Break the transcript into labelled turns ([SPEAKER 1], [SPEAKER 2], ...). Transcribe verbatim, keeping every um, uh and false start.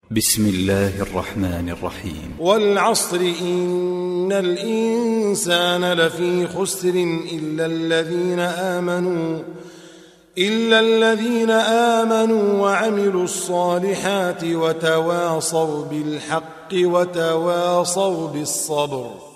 [SPEAKER 1] بسم الله الرحمن الرحيم.
[SPEAKER 2] والعصر إن الإنسان لفي خسر إلا الذين آمنوا إلا الذين آمنوا وعملوا الصالحات وتواصوا بالحق وتواصوا بالصبر.